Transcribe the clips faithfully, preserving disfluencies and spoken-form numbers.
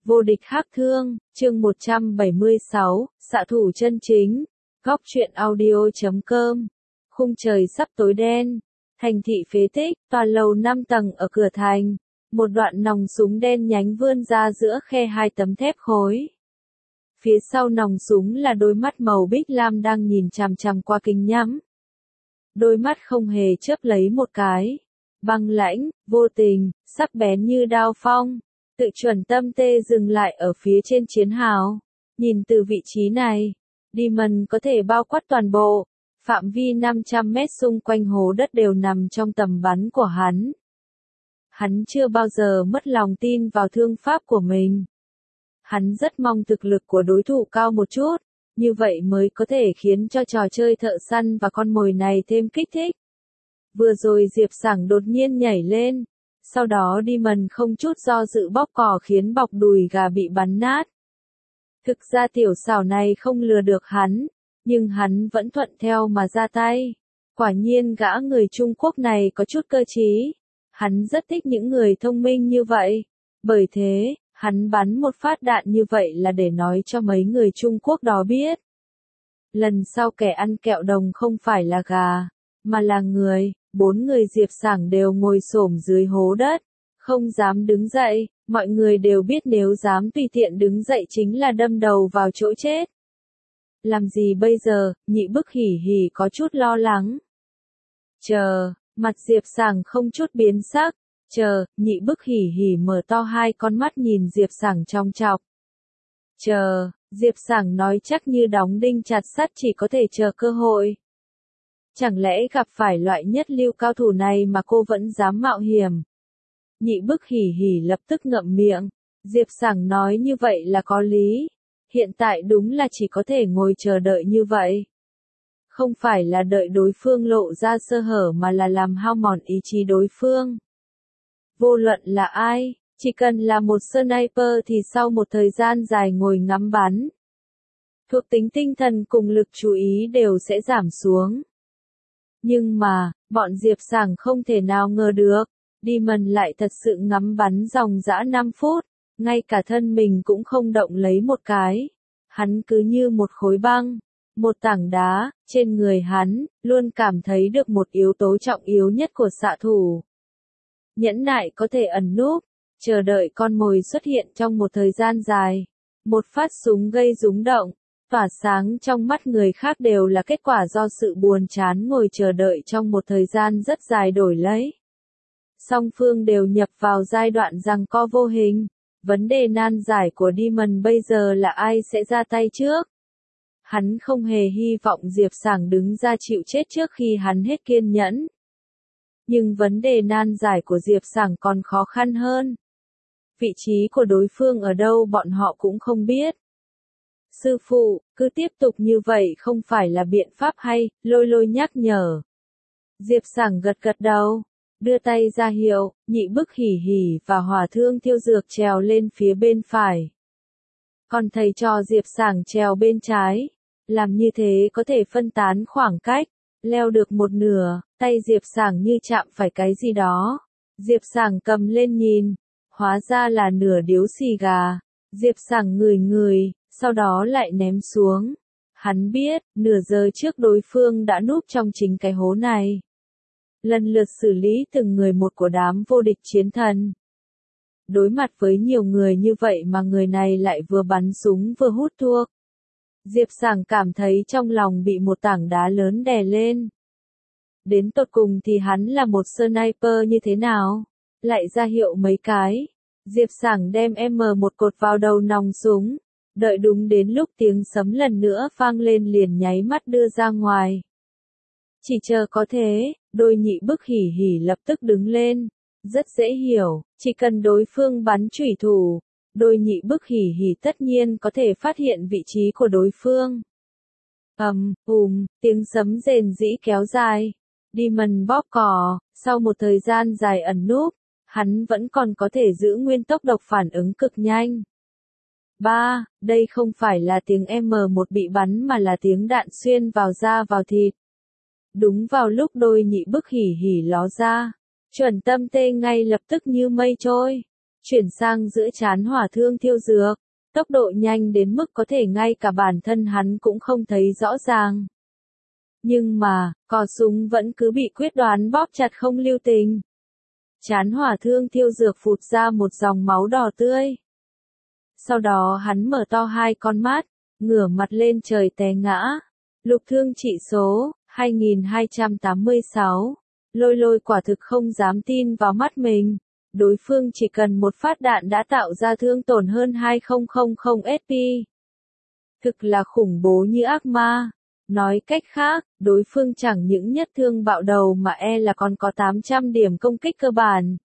Vô địch hắc thương, chương một trăm bảy mươi sáu, xạ thủ chân chính, góc truyện audio chấm com. Khung trời sắp tối đen, thành thị phế tích, tòa lầu năm tầng ở cửa thành, một đoạn nòng súng đen nhánh vươn ra giữa khe hai tấm thép khối. Phía sau nòng súng là đôi mắt màu bích lam đang nhìn chằm chằm qua kính nhắm. Đôi mắt không hề chớp lấy một cái, băng lãnh, vô tình, sắc bén như đao phong. Tự chuẩn tâm tê dừng lại ở phía trên chiến hào. Nhìn từ vị trí này, Demon có thể bao quát toàn bộ, phạm vi năm trăm mét xung quanh hố đất đều nằm trong tầm bắn của hắn. Hắn chưa bao giờ mất lòng tin vào thương pháp của mình. Hắn rất mong thực lực của đối thủ cao một chút, như vậy mới có thể khiến cho trò chơi thợ săn và con mồi này thêm kích thích. Vừa rồi Diệp Sảng đột nhiên nhảy lên. Sau đó Demon không chút do dự bóp cò khiến bọc đùi gà bị bắn nát. Thực ra tiểu xảo này không lừa được hắn, nhưng hắn vẫn thuận theo mà ra tay. Quả nhiên gã người Trung Quốc này có chút cơ trí. Hắn rất thích những người thông minh như vậy. Bởi thế, hắn bắn một phát đạn như vậy là để nói cho mấy người Trung Quốc đó biết. Lần sau kẻ ăn kẹo đồng không phải là gà, mà là người. Bốn người Diệp Sảng đều ngồi xổm dưới hố đất, không dám đứng dậy, mọi người đều biết nếu dám tùy tiện đứng dậy chính là đâm đầu vào chỗ chết. Làm gì bây giờ, Nhị Bức hỉ hỉ có chút lo lắng. Chờ, mặt Diệp Sảng không chút biến sắc, chờ, Nhị Bức hỉ hỉ mở to hai con mắt nhìn Diệp Sảng trong chọc. Chờ, Diệp Sảng nói chắc như đóng đinh chặt sắt chỉ có thể chờ cơ hội. Chẳng lẽ gặp phải loại nhất lưu cao thủ này mà cô vẫn dám mạo hiểm? Nhị Bức hỉ hỉ lập tức ngậm miệng. Diệp Sảng nói như vậy là có lý. Hiện tại đúng là chỉ có thể ngồi chờ đợi như vậy. Không phải là đợi đối phương lộ ra sơ hở mà là làm hao mòn ý chí đối phương. Vô luận là ai, chỉ cần là một sniper thì sau một thời gian dài ngồi ngắm bắn, thuộc tính tinh thần cùng lực chú ý đều sẽ giảm xuống. Nhưng mà, bọn Diệp Sảng không thể nào ngờ được, Demon lại thật sự ngắm bắn dòng dã năm phút, ngay cả thân mình cũng không động lấy một cái. Hắn cứ như một khối băng, một tảng đá, trên người hắn, luôn cảm thấy được một yếu tố trọng yếu nhất của xạ thủ. Nhẫn nại có thể ẩn núp, chờ đợi con mồi xuất hiện trong một thời gian dài. Một phát súng gây rúng động. Tỏa sáng trong mắt người khác đều là kết quả do sự buồn chán ngồi chờ đợi trong một thời gian rất dài đổi lấy. Song phương đều nhập vào giai đoạn giằng co vô hình. Vấn đề nan giải của Demon bây giờ là ai sẽ ra tay trước. Hắn không hề hy vọng Diệp Sảng đứng ra chịu chết trước khi hắn hết kiên nhẫn. Nhưng vấn đề nan giải của Diệp Sảng còn khó khăn hơn. Vị trí của đối phương ở đâu bọn họ cũng không biết. Sư phụ, cứ tiếp tục như vậy không phải là biện pháp hay, Lôi Lôi nhắc nhở. Diệp Sảng gật gật đầu, đưa tay ra hiệu, Nhị Bức hỉ hỉ và Hỏa Thương Thiêu Dược trèo lên phía bên phải. Còn thầy trò Diệp Sảng trèo bên trái, làm như thế có thể phân tán khoảng cách, leo được một nửa, tay Diệp Sảng như chạm phải cái gì đó. Diệp Sảng cầm lên nhìn, hóa ra là nửa điếu xì gà. Diệp Sảng ngửi ngửi. Sau đó lại ném xuống. Hắn biết, nửa giờ trước đối phương đã núp trong chính cái hố này. Lần lượt xử lý từng người một của đám vô địch chiến thần. Đối mặt với nhiều người như vậy mà người này lại vừa bắn súng vừa hút thuốc. Diệp Sảng cảm thấy trong lòng bị một tảng đá lớn đè lên. Đến tột cùng thì hắn là một sniper như thế nào? Lại ra hiệu mấy cái. Diệp Sảng đem M một cột vào đầu nòng súng. Đợi đúng đến lúc tiếng sấm lần nữa vang lên liền nháy mắt đưa ra ngoài. Chỉ chờ có thế, đôi Nhị Bức hỉ hỉ lập tức đứng lên. Rất dễ hiểu, chỉ cần đối phương bắn chủy thủ, đôi Nhị Bức hỉ hỉ tất nhiên có thể phát hiện vị trí của đối phương. Ầm, ùm, tiếng sấm rền rĩ kéo dài. Demon bóp cò, sau một thời gian dài ẩn núp, hắn vẫn còn có thể giữ nguyên tốc độ phản ứng cực nhanh. Ba, đây không phải là tiếng M một bị bắn mà là tiếng đạn xuyên vào da vào thịt. Đúng vào lúc đôi Nhị Bức hỉ hỉ ló ra, chuẩn tâm tê ngay lập tức như mây trôi. chuyển sang giữa trán hỏa thương thiêu dược, tốc độ nhanh đến mức có thể ngay cả bản thân hắn cũng không thấy rõ ràng. Nhưng mà, cò súng vẫn cứ bị quyết đoán bóp chặt không lưu tình. Trán hỏa thương thiêu dược phụt ra một dòng máu đỏ tươi. Sau đó hắn mở to hai con mắt, ngửa mặt lên trời té ngã. Lục thương trị số, hai nghìn hai trăm tám mươi sáu. Lôi lôi quả thực không dám tin vào mắt mình. Đối phương chỉ cần một phát đạn đã tạo ra thương tổn hơn hai nghìn ét pê. Thực là khủng bố như ác ma. Nói cách khác, đối phương chẳng những nhất thương bạo đầu mà e là còn có tám trăm điểm công kích cơ bản.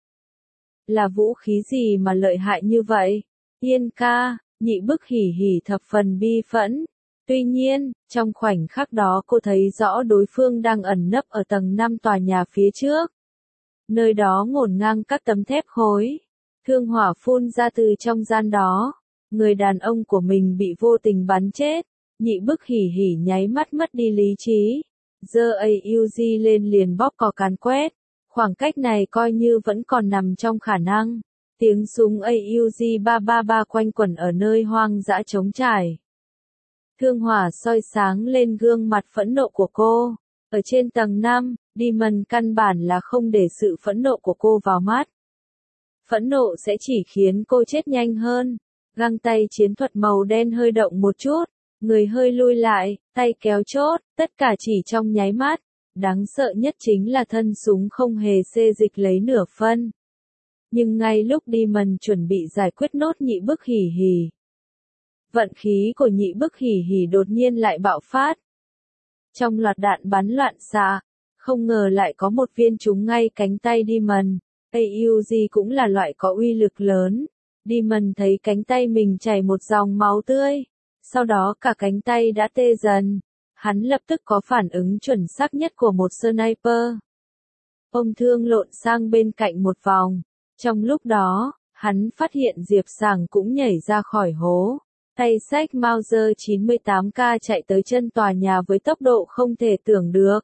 Là vũ khí gì mà lợi hại như vậy? Yên ca, Nhị Bức hỉ hỉ thập phần bi phẫn. Tuy nhiên, trong khoảnh khắc đó cô thấy rõ đối phương đang ẩn nấp ở tầng năm tòa nhà phía trước. Nơi đó ngổn ngang các tấm thép khối. Thương hỏa phun ra từ trong gian đó. Người đàn ông của mình bị vô tình bắn chết. Nhị Bức hỉ hỉ nháy mắt mất đi lý trí. Giơ a u giê lên liền bóp cò càn quét. Khoảng cách này coi như vẫn còn nằm trong khả năng. Tiếng súng a u giê ba ba ba quanh quẩn ở nơi hoang dã trống trải. Thương hỏa soi sáng lên gương mặt phẫn nộ của cô. Ở trên tầng năm, Demon căn bản là không để sự phẫn nộ của cô vào mắt. Phẫn nộ sẽ chỉ khiến cô chết nhanh hơn. Găng tay chiến thuật màu đen hơi động một chút. Người hơi lui lại, tay kéo chốt, tất cả chỉ trong nháy mắt. Đáng sợ nhất chính là thân súng không hề xê dịch lấy nửa phân. Nhưng ngay lúc Demon chuẩn bị giải quyết nốt Nhị Bức hỉ hỉ, vận khí của Nhị Bức hỉ hỉ đột nhiên lại bạo phát. Trong loạt đạn bắn loạn xạ, không ngờ lại có một viên trúng ngay cánh tay Demon. a u giê cũng là loại có uy lực lớn. Demon thấy cánh tay mình chảy một dòng máu tươi. Sau đó cả cánh tay đã tê dần. Hắn lập tức có phản ứng chuẩn xác nhất của một sniper. Ông thương lộn sang bên cạnh một vòng. Trong lúc đó, hắn phát hiện Diệp Sảng cũng nhảy ra khỏi hố. Tay xách Mauser chín mươi tám K chạy tới chân tòa nhà với tốc độ không thể tưởng được.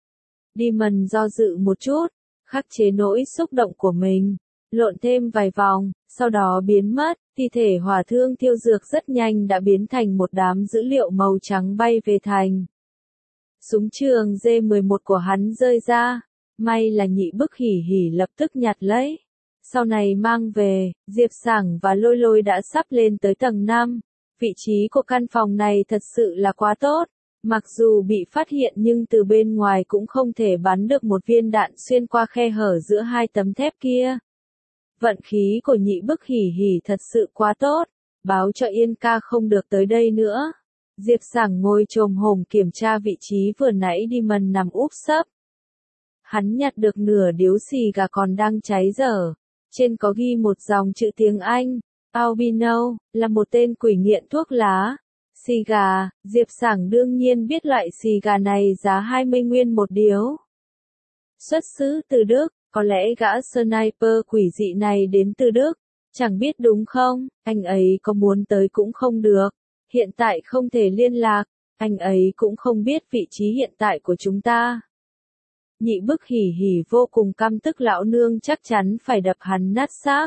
Demon do dự một chút, khắc chế nỗi xúc động của mình, lộn thêm vài vòng, sau đó biến mất. Thi thể hỏa thương thiêu dược rất nhanh đã biến thành một đám dữ liệu màu trắng bay về thành. Súng trường D mười một của hắn rơi ra, may là Nhị Bức hỉ hỉ lập tức nhặt lấy. Sau này mang về, Diệp Sảng và Lôi Lôi đã sắp lên tới tầng năm. Vị trí của căn phòng này thật sự là quá tốt. Mặc dù bị phát hiện nhưng từ bên ngoài cũng không thể bắn được một viên đạn xuyên qua khe hở giữa hai tấm thép kia. Vận khí của Nhị Bức hỉ hỉ thật sự quá tốt. Báo cho Yên ca không được tới đây nữa. Diệp Sảng ngồi chồm hổm kiểm tra vị trí vừa nãy Demon nằm úp sấp. Hắn nhặt được nửa điếu xì gà còn đang cháy dở. Trên có ghi một dòng chữ tiếng Anh. Albino, là một tên quỷ nghiện thuốc lá. Xì gà, Diệp Sảng đương nhiên biết loại xì gà này giá hai mươi nguyên một điếu. Xuất xứ từ Đức, có lẽ gã sniper quỷ dị này đến từ Đức. Chẳng biết đúng không, anh ấy có muốn tới cũng không được. Hiện tại không thể liên lạc, anh ấy cũng không biết vị trí hiện tại của chúng ta. Nhị Bức hỉ hỉ vô cùng căm tức lão nương chắc chắn phải đập hắn nát xác.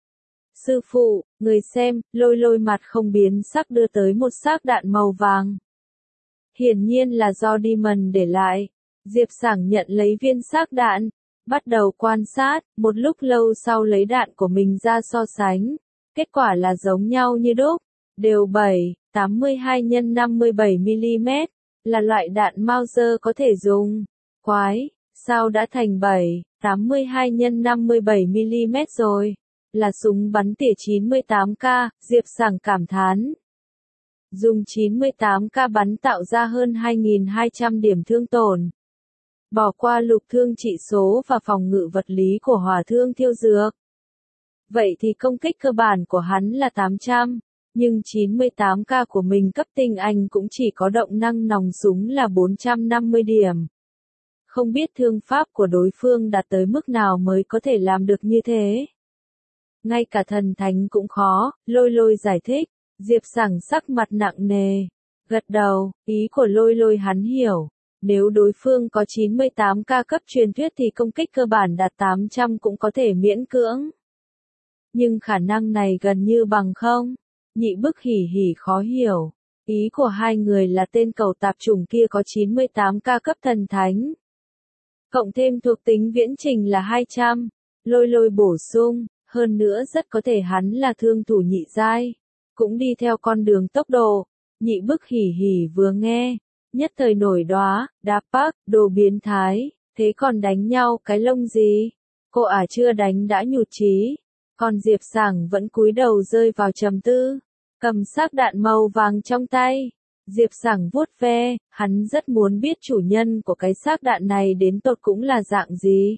Sư phụ, người xem, Lôi Lôi mặt không biến sắc đưa tới một xác đạn màu vàng. Hiển nhiên là do Demon để lại. Diệp Sảng nhận lấy viên xác đạn, bắt đầu quan sát, một lúc lâu sau lấy đạn của mình ra so sánh. Kết quả là giống nhau như đúc, đều bảy, tám mươi hai nhân năm mươi bảy mi-li-mét, là loại đạn Mauser có thể dùng. Quái, sao đã thành bảy, tám mươi hai nhân năm mươi bảy mi-li-mét rồi? Là súng bắn tỉa chín mươi tám K, Diệp Sảng cảm thán. Dùng chín mươi tám K bắn tạo ra hơn hai nghìn hai trăm điểm thương tổn. Bỏ qua lục thương trị số và phòng ngự vật lý của hỏa thương thiêu dược. Vậy thì công kích cơ bản của hắn là tám trăm, nhưng chín mươi tám K của mình cấp tinh anh cũng chỉ có động năng nòng súng là bốn trăm năm mươi điểm. Không biết thương pháp của đối phương đạt tới mức nào mới có thể làm được như thế. Ngay cả thần thánh cũng khó, Lôi Lôi giải thích. Diệp Sảng sắc mặt nặng nề, gật đầu, ý của Lôi Lôi hắn hiểu. Nếu đối phương có chín mươi tám K cấp truyền thuyết thì công kích cơ bản đạt tám trăm cũng có thể miễn cưỡng. nhưng khả năng này gần như bằng không. Nhị bức hỉ hỉ khó hiểu. Ý của hai người là tên cầu tạp chủng kia có chín mươi tám ca cấp thần thánh. Cộng thêm thuộc tính viễn trình là hai trăm. Lôi lôi bổ sung, hơn nữa rất có thể hắn là thương thủ nhị giai. Cũng đi theo con đường tốc độ. Nhị bức hỉ hỉ vừa nghe. Nhất thời nổi đóa, đá bắc, đồ biến thái. Thế còn đánh nhau cái lông gì? Cô ả chưa đánh đã nhụt chí. Còn Diệp Sảng vẫn cúi đầu rơi vào trầm tư. Cầm xác đạn màu vàng trong tay. Diệp Sảng vuốt ve, hắn rất muốn biết chủ nhân của cái xác đạn này đến tột cũng là dạng gì.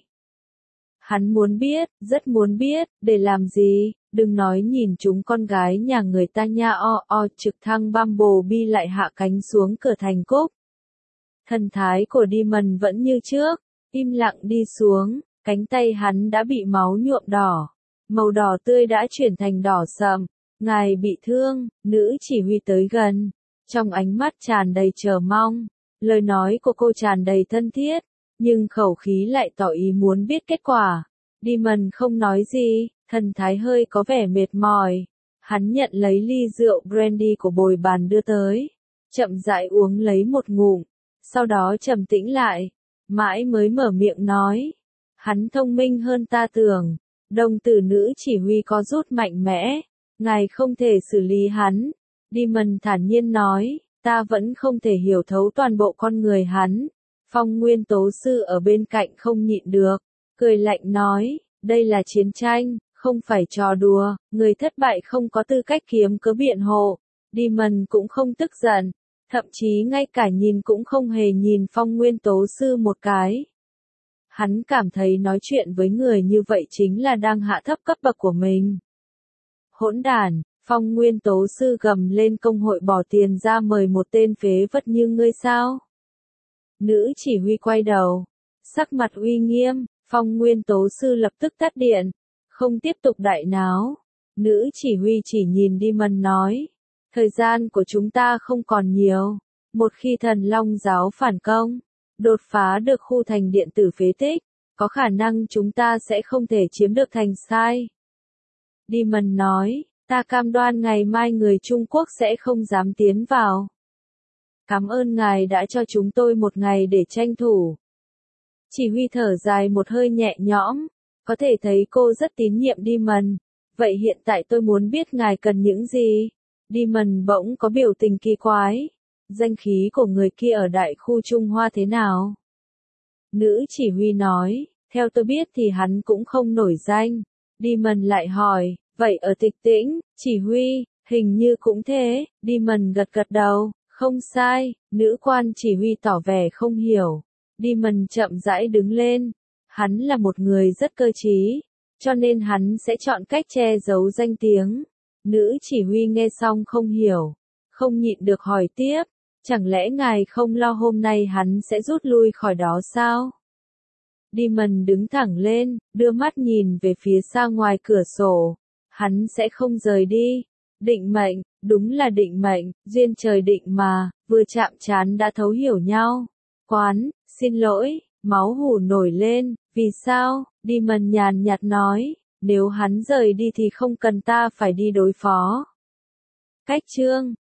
Hắn muốn biết, rất muốn biết, để làm gì, đừng nói nhìn chúng con gái nhà người ta nha o o trực thăng Bumblebee lại hạ cánh xuống cửa thành cúc. Thần thái của Demon vẫn như trước, im lặng đi xuống, cánh tay hắn đã bị máu nhuộm đỏ. Màu đỏ tươi đã chuyển thành đỏ sậm. Ngài bị thương, nữ chỉ huy tới gần. Trong ánh mắt tràn đầy chờ mong. Lời nói của cô tràn đầy thân thiết. Nhưng khẩu khí lại tỏ ý muốn biết kết quả. Demon không nói gì, thần thái hơi có vẻ mệt mỏi. Hắn nhận lấy ly rượu brandy của bồi bàn đưa tới. Chậm rãi uống lấy một ngụm. Sau đó trầm tĩnh lại. Mãi mới mở miệng nói. Hắn thông minh hơn ta tưởng. Đồng tử nữ chỉ huy có rút mạnh mẽ. Ngài không thể xử lý hắn. Demon thản nhiên nói, ta vẫn không thể hiểu thấu toàn bộ con người hắn. Phong Nguyên Tố Sư ở bên cạnh không nhịn được. Cười lạnh nói, đây là chiến tranh, không phải trò đùa. Người thất bại không có tư cách kiếm cớ biện hộ. Demon cũng không tức giận. Thậm chí ngay cả nhìn cũng không hề nhìn Phong Nguyên Tố Sư một cái. Hắn cảm thấy nói chuyện với người như vậy chính là đang hạ thấp cấp bậc của mình. Hỗn đản, Phong Nguyên Tố Sư gầm lên công hội bỏ tiền ra mời một tên phế vật như ngươi sao? Nữ chỉ huy quay đầu, sắc mặt uy nghiêm, Phong Nguyên Tố Sư lập tức tắt điện, không tiếp tục đại náo. Nữ chỉ huy chỉ nhìn Demon nói, thời gian của chúng ta không còn nhiều. Một khi Thần Long giáo phản công, đột phá được khu thành điện tử phế tích, có khả năng chúng ta sẽ không thể chiếm được thành sai. Demon nói, ta cam đoan ngày mai người Trung Quốc sẽ không dám tiến vào. Cảm ơn ngài đã cho chúng tôi một ngày để tranh thủ. Chỉ huy thở dài một hơi nhẹ nhõm, có thể thấy cô rất tín nhiệm Demon. Vậy hiện tại tôi muốn biết ngài cần những gì? Demon bỗng có biểu tình kỳ quái. Danh khí của người kia ở đại khu Trung Hoa thế nào? Nữ chỉ huy nói, theo tôi biết thì hắn cũng không nổi danh. Demon lại hỏi, vậy ở Tịch Tĩnh, chỉ huy, hình như cũng thế. Demon gật gật đầu, không sai. Nữ quan chỉ huy tỏ vẻ không hiểu. Demon chậm rãi đứng lên. Hắn là một người rất cơ trí, cho nên hắn sẽ chọn cách che giấu danh tiếng. Nữ chỉ huy nghe xong không hiểu, không nhịn được hỏi tiếp, chẳng lẽ ngài không lo hôm nay hắn sẽ rút lui khỏi đó sao? Demon đứng thẳng lên, đưa mắt nhìn về phía xa ngoài cửa sổ. Hắn sẽ không rời đi. Định mệnh, đúng là định mệnh, duyên trời định mà, vừa chạm trán đã thấu hiểu nhau. Quán, xin lỗi, máu hù nổi lên, vì sao? Demon nhàn nhạt nói, nếu hắn rời đi thì không cần ta phải đi đối phó. Cách chương